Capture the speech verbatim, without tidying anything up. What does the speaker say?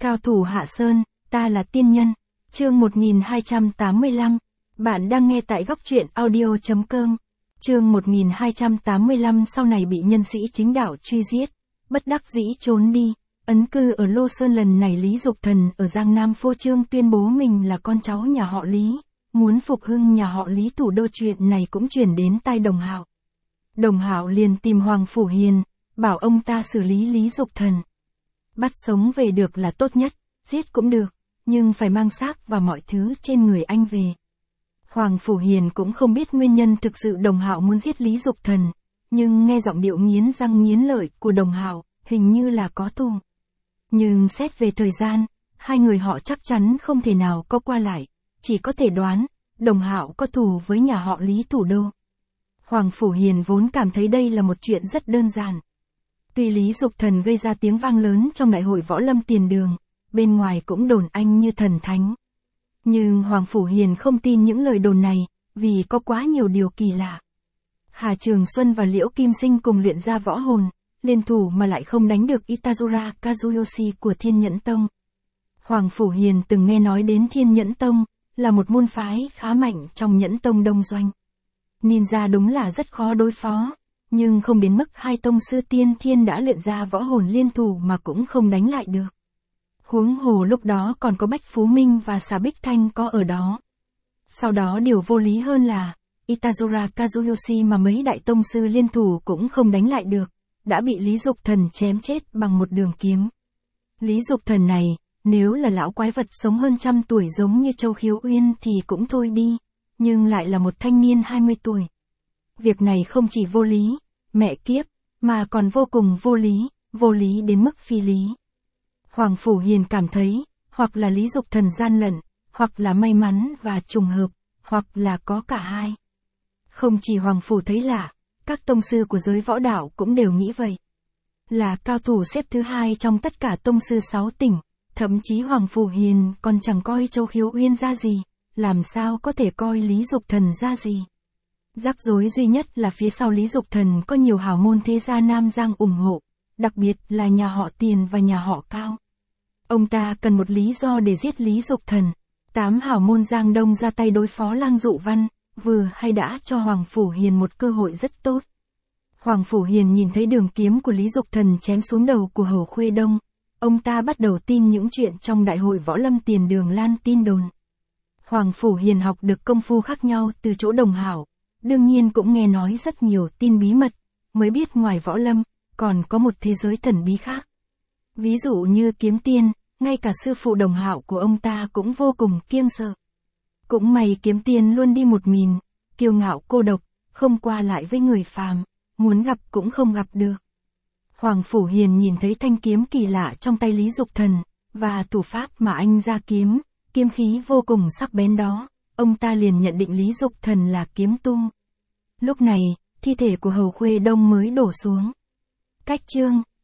Cao thủ Hạ Sơn, ta là tiên nhân. Chương một nghìn hai trăm tám mươi lăm. Bạn đang nghe tại góc truyện audio chấm com. Chương một nghìn hai trăm tám mươi lăm sau này bị nhân sĩ chính đạo truy giết, bất đắc dĩ trốn đi. Ấn cư ở Lô Sơn lần này Lý Dục Thần ở Giang Nam phô trương tuyên bố mình là con cháu nhà họ Lý, muốn phục hưng nhà họ Lý thủ đô. Chuyện này cũng truyền đến tai Đồng Hạo. Đồng Hạo liền tìm Hoàng Phủ Hiền, bảo ông ta xử lý Lý Dục Thần. Bắt sống về được là tốt nhất, giết cũng được, nhưng phải mang xác và mọi thứ trên người anh về. Hoàng Phủ Hiền cũng không biết nguyên nhân thực sự Đồng Hạo muốn giết Lý Dục Thần, nhưng nghe giọng điệu nghiến răng nghiến lợi của Đồng Hạo, hình như là có thù. Nhưng xét về thời gian, hai người họ chắc chắn không thể nào có qua lại, chỉ có thể đoán, Đồng Hạo có thù với nhà họ Lý thủ đô. Hoàng Phủ Hiền vốn cảm thấy đây là một chuyện rất đơn giản. Tuy Lý Dục Thần gây ra tiếng vang lớn trong đại hội võ lâm tiền đường, bên ngoài cũng đồn anh như thần thánh. Nhưng Hoàng Phủ Hiền không tin những lời đồn này, vì có quá nhiều điều kỳ lạ. Hà Trường Xuân và Liễu Kim Sinh cùng luyện ra võ hồn, liên thủ mà lại không đánh được Itazura Kazuyoshi của Thiên Nhẫn Tông. Hoàng Phủ Hiền từng nghe nói đến Thiên Nhẫn Tông, là một môn phái khá mạnh trong Nhẫn Tông Đông Doanh. Ninja đúng là rất khó đối phó, nhưng không đến mức hai tông sư tiên thiên đã luyện ra võ hồn liên thủ mà cũng không đánh lại được. Huống hồ lúc đó còn có Bách Phú Minh và Xà Bích Thanh có ở đó. Sau đó điều vô lý hơn là, Itazura Kazuyoshi mà mấy đại tông sư liên thủ cũng không đánh lại được, đã bị Lý Dục Thần chém chết bằng một đường kiếm. Lý Dục Thần này, nếu là lão quái vật sống hơn trăm tuổi giống như Châu Khiếu Uyên thì cũng thôi đi, nhưng lại là một thanh niên hai mươi tuổi. Việc này không chỉ vô lý, mẹ kiếp, mà còn vô cùng vô lý, vô lý đến mức phi lý. Hoàng Phủ Hiền cảm thấy, hoặc là Lý Dục Thần gian lận, hoặc là may mắn và trùng hợp, hoặc là có cả hai. Không chỉ Hoàng Phủ thấy lạ, các tông sư của giới võ đạo cũng đều nghĩ vậy. Là cao thủ xếp thứ hai trong tất cả tông sư sáu tỉnh, thậm chí Hoàng Phủ Hiền còn chẳng coi Châu Khiếu Uyên ra gì, làm sao có thể coi Lý Dục Thần ra gì. Rắc rối duy nhất là phía sau Lý Dục Thần có nhiều hào môn thế gia Nam Giang ủng hộ, đặc biệt là nhà họ Tiền và nhà họ Cao. Ông ta cần một lý do để giết Lý Dục Thần. Tám hào môn Giang Đông ra tay đối phó Lang Dụ Văn, vừa hay đã cho Hoàng Phủ Hiền một cơ hội rất tốt. Hoàng Phủ Hiền nhìn thấy đường kiếm của Lý Dục Thần chém xuống đầu của Hầu Khuê Đông, ông ta bắt đầu tin những chuyện trong đại hội võ lâm tiền đường lan tin đồn. Hoàng Phủ Hiền học được công phu khác nhau từ chỗ Đồng Hạo, đương nhiên cũng nghe nói rất nhiều tin bí mật, mới biết ngoài võ lâm, còn có một thế giới thần bí khác. Ví dụ như kiếm tiên, ngay cả sư phụ Đồng Hạo của ông ta cũng vô cùng kiêng sợ. Cũng may kiếm tiên luôn đi một mình, kiêu ngạo cô độc, không qua lại với người phàm, muốn gặp cũng không gặp được. Hoàng Phủ Hiền nhìn thấy thanh kiếm kỳ lạ trong tay Lý Dục Thần, và thủ pháp mà anh ra kiếm, kiếm khí vô cùng sắc bén đó, ông ta liền nhận định Lý Dục Thần là kiếm tu. Lúc này, thi thể của Hầu Khuê Đông mới đổ xuống. Cách chương